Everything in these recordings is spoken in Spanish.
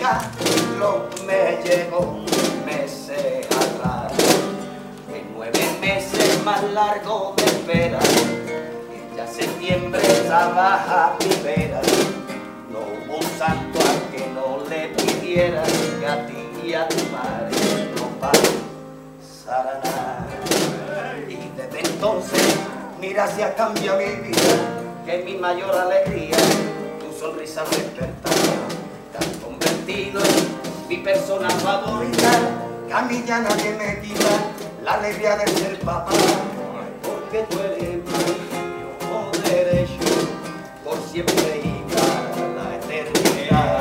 llega, me llegó meses atrás. En 9 meses más largo de espera, y ya septiembre estaba a primera. No hubo un santo al que no le pidiera que a ti y a tu madre no pasara nada. Y desde entonces, mira si ha cambiado mi vida, que mi mayor alegría, tu sonrisa despertar. Te has convertido en mi persona favorita, que a mí ya nadie me quita la alegría de ser papá. Porque tú eres mío derecho, por siempre y para la eternidad.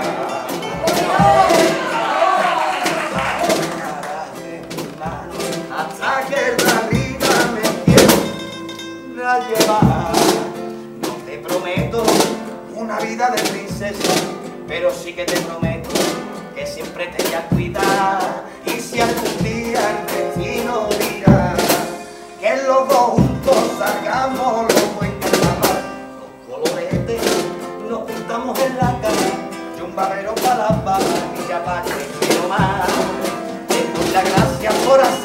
Hasta que la vida me quiera llevar. No te prometo una vida de princesa, pero sí que te prometo que siempre te voy a cuidar. Y si algún día el destino dirá que los dos juntos salgamos los en carnaval, los coloretes nos pintamos en la cara y un babero para las balas y ya para que quiero más. Te doy las gracias por hacer